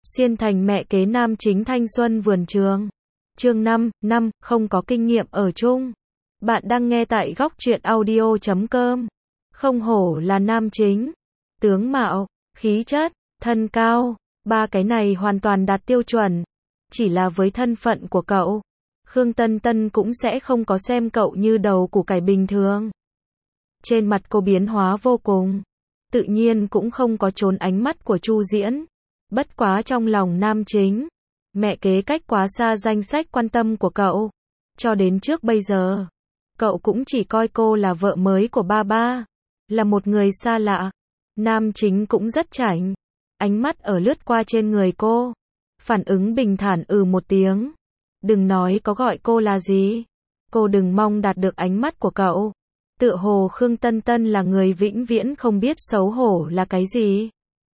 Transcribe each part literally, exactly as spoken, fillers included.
Xuyên thành mẹ kế nam chính thanh xuân vườn trường. Chương năm, năm, không có kinh nghiệm ở chung. Bạn đang nghe tại góc truyện audio chấm com. Không hổ là nam chính. Tướng mạo, khí chất, thân cao, ba cái này hoàn toàn đạt tiêu chuẩn. Chỉ là với thân phận của cậu, Khương Tân Tân cũng sẽ không có xem cậu như đầu củ cải bình thường. Trên mặt cô biến hóa vô cùng. Tự nhiên cũng không có trốn ánh mắt của Chu Diễn. Bất quá trong lòng nam chính, mẹ kế cách quá xa danh sách quan tâm của cậu. Cho đến trước bây giờ, cậu cũng chỉ coi cô là vợ mới của ba ba, là một người xa lạ. Nam chính cũng rất chảnh, ánh mắt ở lướt qua trên người cô, phản ứng bình thản ừ một tiếng. Đừng nói có gọi cô là gì, cô đừng mong đạt được ánh mắt của cậu. Tựa hồ Khương Tân Tân là người vĩnh viễn không biết xấu hổ là cái gì.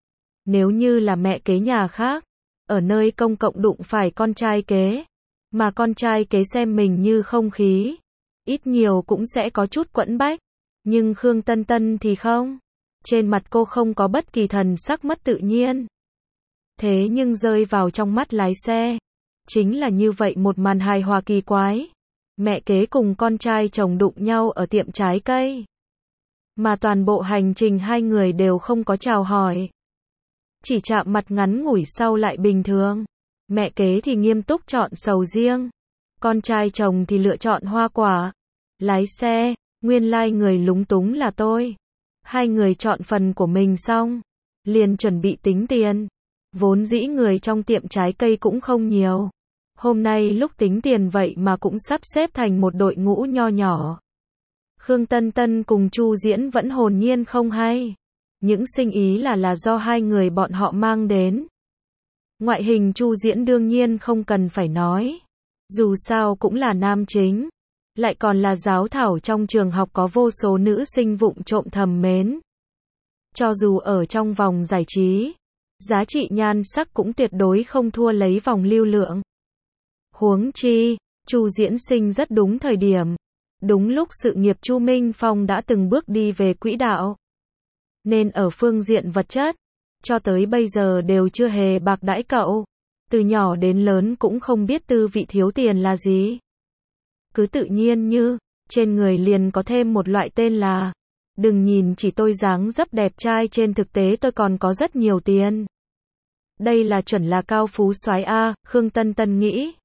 Nếu như là mẹ kế nhà khác, ở nơi công cộng đụng phải con trai kế, mà con trai kế xem mình như không khí, ít nhiều cũng sẽ có chút quẫn bách. Nhưng Khương Tân Tân thì không. Trên mặt cô không có bất kỳ thần sắc mất tự nhiên. Thế nhưng rơi vào trong mắt lái xe, chính là như vậy một màn hài hòa kỳ quái. Mẹ kế cùng con trai chồng đụng nhau ở tiệm trái cây. Mà toàn bộ hành trình hai người đều không có chào hỏi. Chỉ chạm mặt ngắn ngủi sau lại bình thường. Mẹ kế thì nghiêm túc chọn sầu riêng. Con trai chồng thì lựa chọn hoa quả. Lái xe, nguyên lai like người lúng túng là tôi. Hai người chọn phần của mình xong, liền chuẩn bị tính tiền. Vốn dĩ người trong tiệm trái cây cũng không nhiều. Hôm nay lúc tính tiền vậy mà cũng sắp xếp thành một đội ngũ nho nhỏ. Khương Tân Tân cùng Chu Diễn vẫn hồn nhiên không hay. Những sinh ý là là do hai người bọn họ mang đến. Ngoại hình Chu Diễn đương nhiên không cần phải nói. Dù sao cũng là nam chính. Lại còn là giáo thảo trong trường học có vô số nữ sinh vụng trộm thầm mến. Cho dù ở trong vòng giải trí, giá trị nhan sắc cũng tuyệt đối không thua lấy vòng lưu lượng. Huống chi, Chu Diễn sinh rất đúng thời điểm. Đúng lúc sự nghiệp Chu Minh Phong đã từng bước đi về quỹ đạo. Nên ở phương diện vật chất, cho tới bây giờ đều chưa hề bạc đãi cậu. Từ nhỏ đến lớn cũng không biết tư vị thiếu tiền là gì. Cứ tự nhiên như, trên người liền có thêm một loại tên là, đừng nhìn chỉ tôi dáng dấp đẹp trai, trên thực tế tôi còn có rất nhiều tiền. Đây là chuẩn là cao phú soái a, Khương Tân Tân nghĩ.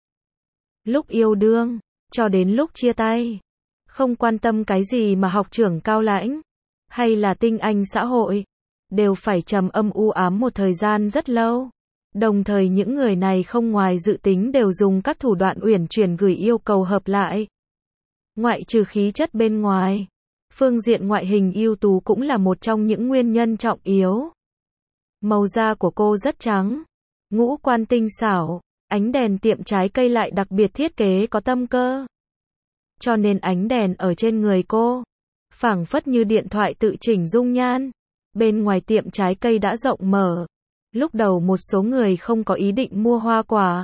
Lúc yêu đương, cho đến lúc chia tay, không quan tâm cái gì mà học trưởng cao lãnh, hay là tinh anh xã hội, đều phải trầm âm u ám một thời gian rất lâu. Đồng thời những người này không ngoài dự tính đều dùng các thủ đoạn uyển chuyển gửi yêu cầu hợp lại. Ngoại trừ khí chất bên ngoài, phương diện ngoại hình ưu tú cũng là một trong những nguyên nhân trọng yếu. Màu da của cô rất trắng, ngũ quan tinh xảo, ánh đèn tiệm trái cây lại đặc biệt thiết kế có tâm cơ. Cho nên ánh đèn ở trên người cô, phảng phất như điện thoại tự chỉnh dung nhan. Bên ngoài tiệm trái cây đã rộng mở. Lúc đầu một số người không có ý định mua hoa quả.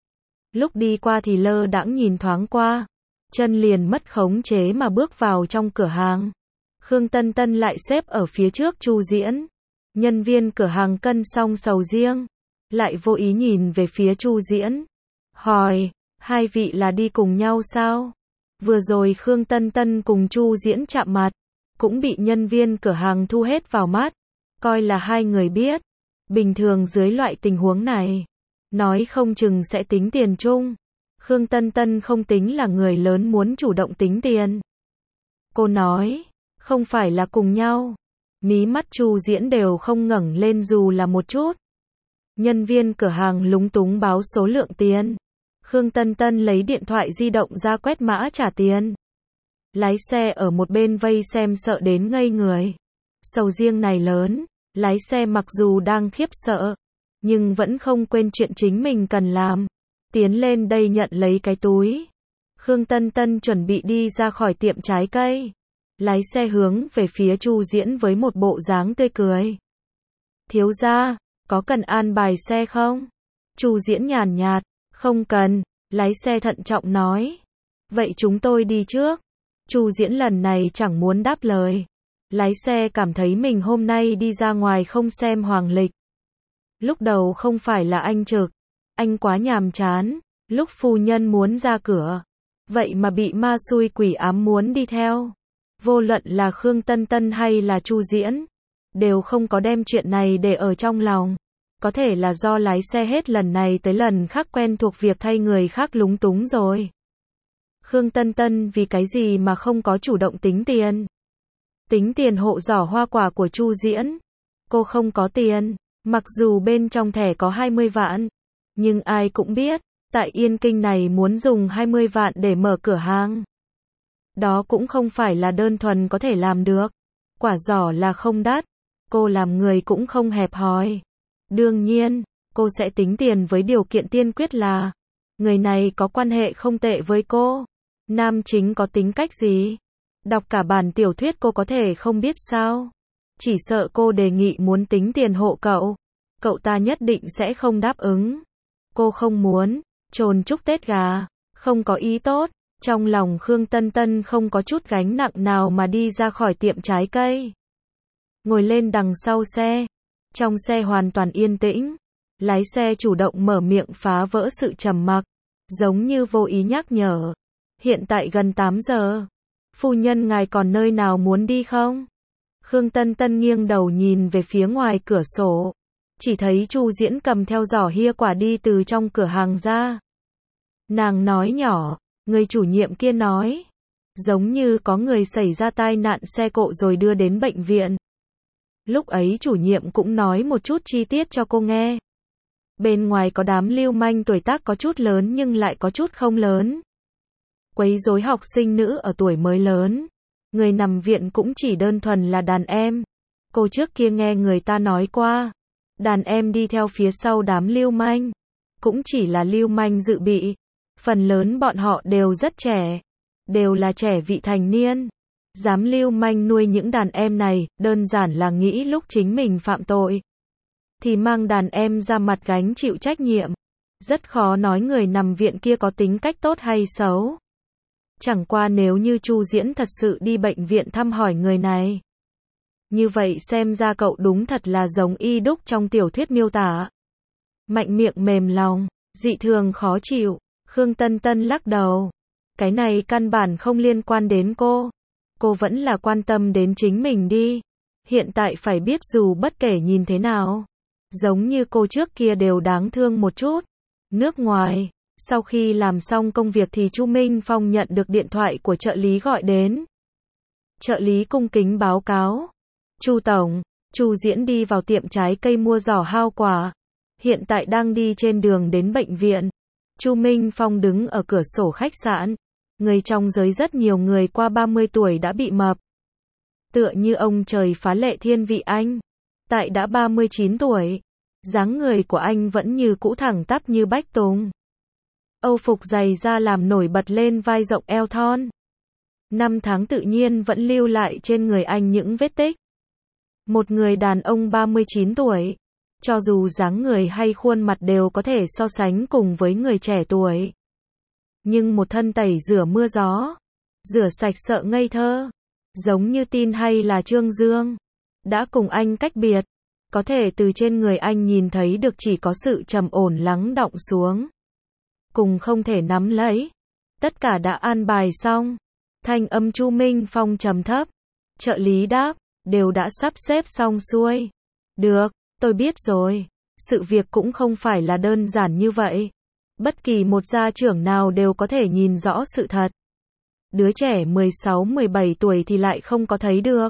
Lúc đi qua thì lơ đãng nhìn thoáng qua. Chân liền mất khống chế mà bước vào trong cửa hàng. Khương Tân Tân lại xếp ở phía trước Chu Diễn. Nhân viên cửa hàng cân xong sầu riêng. Lại vô ý nhìn về phía Chu Diễn. Hỏi, hai vị là đi cùng nhau sao? Vừa rồi Khương Tân Tân cùng Chu Diễn chạm mặt. Cũng bị nhân viên cửa hàng thu hết vào mắt. Coi là hai người biết. Bình thường dưới loại tình huống này, nói không chừng sẽ tính tiền chung. Khương Tân Tân không tính là người lớn muốn chủ động tính tiền. Cô nói, không phải là cùng nhau. Mí mắt Chu Diễn đều không ngẩng lên dù là một chút. Nhân viên cửa hàng lúng túng báo số lượng tiền. Khương Tân Tân lấy điện thoại di động ra quét mã trả tiền. Lái xe ở một bên vây xem sợ đến ngây người. Sầu riêng này lớn. Lái xe mặc dù đang khiếp sợ, nhưng vẫn không quên chuyện chính mình cần làm. Tiến lên đây nhận lấy cái túi. Khương Tân Tân chuẩn bị đi ra khỏi tiệm trái cây. Lái xe hướng về phía Chu Diễn với một bộ dáng tươi cười. Thiếu gia, có cần an bài xe không? Chu Diễn nhàn nhạt, không cần. Lái xe thận trọng nói. Vậy chúng tôi đi trước. Chu Diễn lần này chẳng muốn đáp lời. Lái xe cảm thấy mình hôm nay đi ra ngoài không xem hoàng lịch. Lúc đầu không phải là anh trực, anh quá nhàm chán, lúc phu nhân muốn ra cửa, vậy mà bị ma xui quỷ ám muốn đi theo. Vô luận là Khương Tân Tân hay là Chu Diễn, đều không có đem chuyện này để ở trong lòng. Có thể là do lái xe hết lần này tới lần khác quen thuộc việc thay người khác lúng túng rồi. Khương Tân Tân vì cái gì mà không có chủ động tính tiền? Tính tiền hộ giỏ hoa quả của Chu Diễn. Cô không có tiền, mặc dù bên trong thẻ có hai mươi vạn, nhưng ai cũng biết, tại Yên Kinh này muốn dùng hai mươi vạn để mở cửa hàng. Đó cũng không phải là đơn thuần có thể làm được. Quả giỏ là không đắt, cô làm người cũng không hẹp hòi. Đương nhiên, cô sẽ tính tiền với điều kiện tiên quyết là người này có quan hệ không tệ với cô. Nam chính có tính cách gì? Đọc cả bản tiểu thuyết cô có thể không biết sao? Chỉ sợ cô đề nghị muốn tính tiền hộ cậu, cậu ta nhất định sẽ không đáp ứng. Cô không muốn trồn chúc Tết gà, không có ý tốt. Trong lòng Khương Tân Tân không có chút gánh nặng nào mà đi ra khỏi tiệm trái cây. Ngồi lên đằng sau xe, trong xe hoàn toàn yên tĩnh. Lái xe chủ động mở miệng phá vỡ sự trầm mặc, giống như vô ý nhắc nhở. Hiện tại gần tám giờ, phu nhân ngài còn nơi nào muốn đi không? Khương Tân Tân nghiêng đầu nhìn về phía ngoài cửa sổ, chỉ thấy Chu Diễn cầm theo giỏ hia quả đi từ trong cửa hàng ra. Nàng nói nhỏ, người chủ nhiệm kia nói, giống như có người xảy ra tai nạn xe cộ rồi đưa đến bệnh viện. Lúc ấy chủ nhiệm cũng nói một chút chi tiết cho cô nghe. Bên ngoài có đám lưu manh tuổi tác có chút lớn nhưng lại có chút không lớn. Quấy rối học sinh nữ ở tuổi mới lớn. Người nằm viện cũng chỉ đơn thuần là đàn em. Cô trước kia nghe người ta nói qua, đàn em đi theo phía sau đám lưu manh, cũng chỉ là lưu manh dự bị. Phần lớn bọn họ đều rất trẻ, đều là trẻ vị thành niên. Dám lưu manh nuôi những đàn em này, đơn giản là nghĩ lúc chính mình phạm tội, thì mang đàn em ra mặt gánh chịu trách nhiệm. Rất khó nói người nằm viện kia có tính cách tốt hay xấu. Chẳng qua nếu như Chu Diễn thật sự đi bệnh viện thăm hỏi người này, như vậy xem ra cậu đúng thật là giống y đúc trong tiểu thuyết miêu tả. Mạnh miệng mềm lòng, dị thường khó chịu. Khương Tân Tân lắc đầu. Cái này căn bản không liên quan đến cô. Cô vẫn là quan tâm đến chính mình đi. Hiện tại phải biết dù bất kể nhìn thế nào, giống như cô trước kia đều đáng thương một chút. Nước ngoài, sau khi làm xong công việc thì Chu Minh Phong nhận được điện thoại của trợ lý gọi đến. Trợ lý cung kính báo cáo. Chu Tổng, Chu Diễn đi vào tiệm trái cây mua giỏ hao quả. Hiện tại đang đi trên đường đến bệnh viện. Chu Minh Phong đứng ở cửa sổ khách sạn. Người trong giới rất nhiều người qua ba mươi tuổi đã bị mập. Tựa như ông trời phá lệ thiên vị anh. Tại đã ba mươi chín tuổi, dáng người của anh vẫn như cũ thẳng tắp như bách tùng. Âu phục dày da làm nổi bật lên vai rộng eo thon. Năm tháng tự nhiên vẫn lưu lại trên người anh những vết tích. Một người đàn ông ba mươi chín tuổi, cho dù dáng người hay khuôn mặt đều có thể so sánh cùng với người trẻ tuổi. Nhưng một thân tẩy rửa mưa gió, rửa sạch sợ ngây thơ, giống như Tin hay là Trương Dương, đã cùng anh cách biệt. Có thể từ trên người anh nhìn thấy được chỉ có sự trầm ổn lắng đọng xuống, cùng không thể nắm lấy. Tất cả đã an bài xong. Thanh âm Chu Minh Phong trầm thấp. Trợ lý đáp, đều đã sắp xếp xong xuôi. Được, tôi biết rồi. Sự việc cũng không phải là đơn giản như vậy. Bất kỳ một gia trưởng nào đều có thể nhìn rõ sự thật. Đứa trẻ mười sáu mười bảy tuổi thì lại không có thấy được.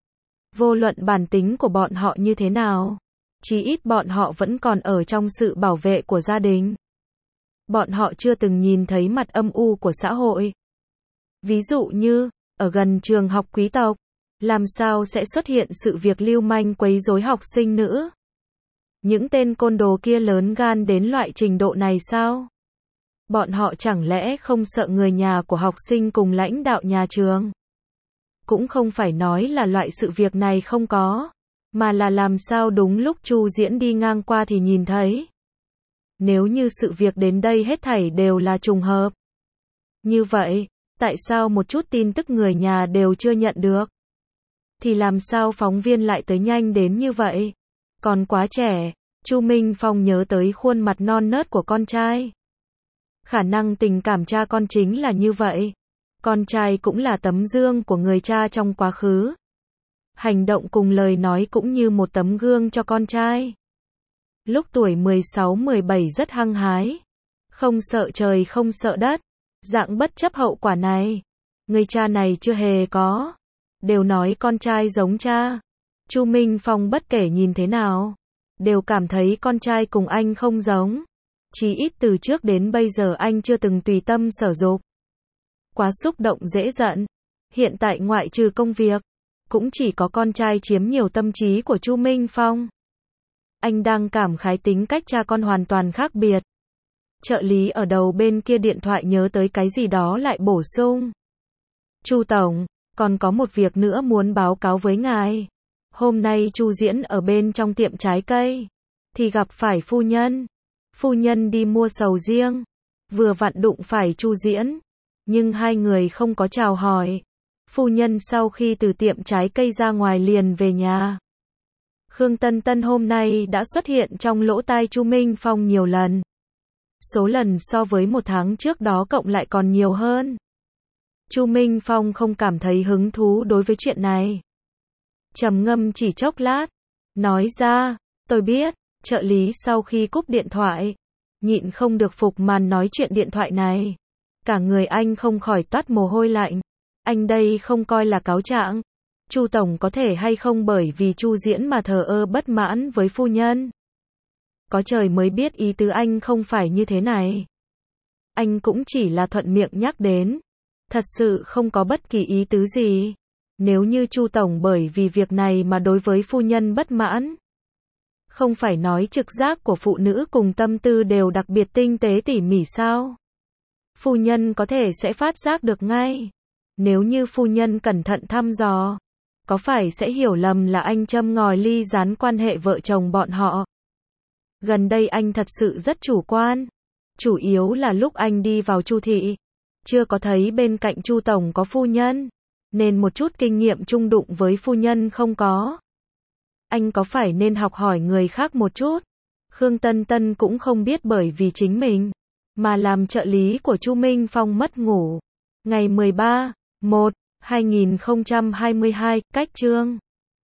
Vô luận bản tính của bọn họ như thế nào, chí ít bọn họ vẫn còn ở trong sự bảo vệ của gia đình. Bọn họ chưa từng nhìn thấy mặt âm u của xã hội. Ví dụ như, ở gần trường học quý tộc, làm sao sẽ xuất hiện sự việc lưu manh quấy rối học sinh nữ? Những tên côn đồ kia lớn gan đến loại trình độ này sao? Bọn họ chẳng lẽ không sợ người nhà của học sinh cùng lãnh đạo nhà trường? Cũng không phải nói là loại sự việc này không có, mà là làm sao đúng lúc Chu Diễn đi ngang qua thì nhìn thấy. Nếu như sự việc đến đây hết thảy đều là trùng hợp, như vậy, tại sao một chút tin tức người nhà đều chưa nhận được? Thì làm sao phóng viên lại tới nhanh đến như vậy? Còn quá trẻ, Chu Minh Phong nhớ tới khuôn mặt non nớt của con trai. Khả năng tình cảm cha con chính là như vậy. Con trai cũng là tấm gương của người cha trong quá khứ. Hành động cùng lời nói cũng như một tấm gương cho con trai. Lúc tuổi mười sáu mười bảy rất hăng hái. Không sợ trời không sợ đất. Dạng bất chấp hậu quả này. Người cha này chưa hề có. Đều nói con trai giống cha. Chu Minh Phong bất kể nhìn thế nào. Đều cảm thấy con trai cùng anh không giống. Chí ít từ trước đến bây giờ anh chưa từng tùy tâm sở dục. Quá xúc động dễ giận. Hiện tại ngoại trừ công việc. Cũng chỉ có con trai chiếm nhiều tâm trí của Chu Minh Phong. Anh đang cảm khái tính cách cha con hoàn toàn khác biệt. Trợ lý ở đầu bên kia điện thoại nhớ tới cái gì đó lại bổ sung. Chu Tổng, còn có một việc nữa muốn báo cáo với ngài. Hôm nay Chu Diễn ở bên trong tiệm trái cây. Thì gặp phải phu nhân. Phu nhân đi mua sầu riêng. Vừa vặn đụng phải Chu Diễn. Nhưng hai người không có chào hỏi. Phu nhân sau khi từ tiệm trái cây ra ngoài liền về nhà. Khương Tân Tân hôm nay đã xuất hiện trong lỗ tai Chu Minh Phong nhiều lần. Số lần so với một tháng trước đó cộng lại còn nhiều hơn. Chu Minh Phong không cảm thấy hứng thú đối với chuyện này. Trầm ngâm chỉ chốc lát. Nói ra, tôi biết, trợ lý sau khi cúp điện thoại. Nhịn không được phục màn nói chuyện điện thoại này. Cả người anh không khỏi toát mồ hôi lạnh. Anh đây không coi là cáo trạng. Chu Tổng có thể hay không bởi vì Chu Diễn mà thờ ơ bất mãn với phu nhân. Có trời mới biết ý tứ anh không phải như thế này. Anh cũng chỉ là thuận miệng nhắc đến. Thật sự không có bất kỳ ý tứ gì. Nếu như Chu Tổng bởi vì việc này mà đối với phu nhân bất mãn. Không phải nói trực giác của phụ nữ cùng tâm tư đều đặc biệt tinh tế tỉ mỉ sao? Phu nhân có thể sẽ phát giác được ngay. Nếu như phu nhân cẩn thận thăm dò, có phải sẽ hiểu lầm là anh châm ngòi ly gián quan hệ vợ chồng bọn họ? Gần đây anh thật sự rất chủ quan. Chủ yếu là lúc anh đi vào Chu thị, chưa có thấy bên cạnh Chu Tổng có phu nhân, nên một chút kinh nghiệm chung đụng với phu nhân không có. Anh có phải nên học hỏi người khác một chút? Khương Tân Tân cũng không biết bởi vì chính mình mà làm trợ lý của Chu Minh Phong mất ngủ. Ngày mười ba, một, hai nghìn không trăm hai mươi hai, cách chương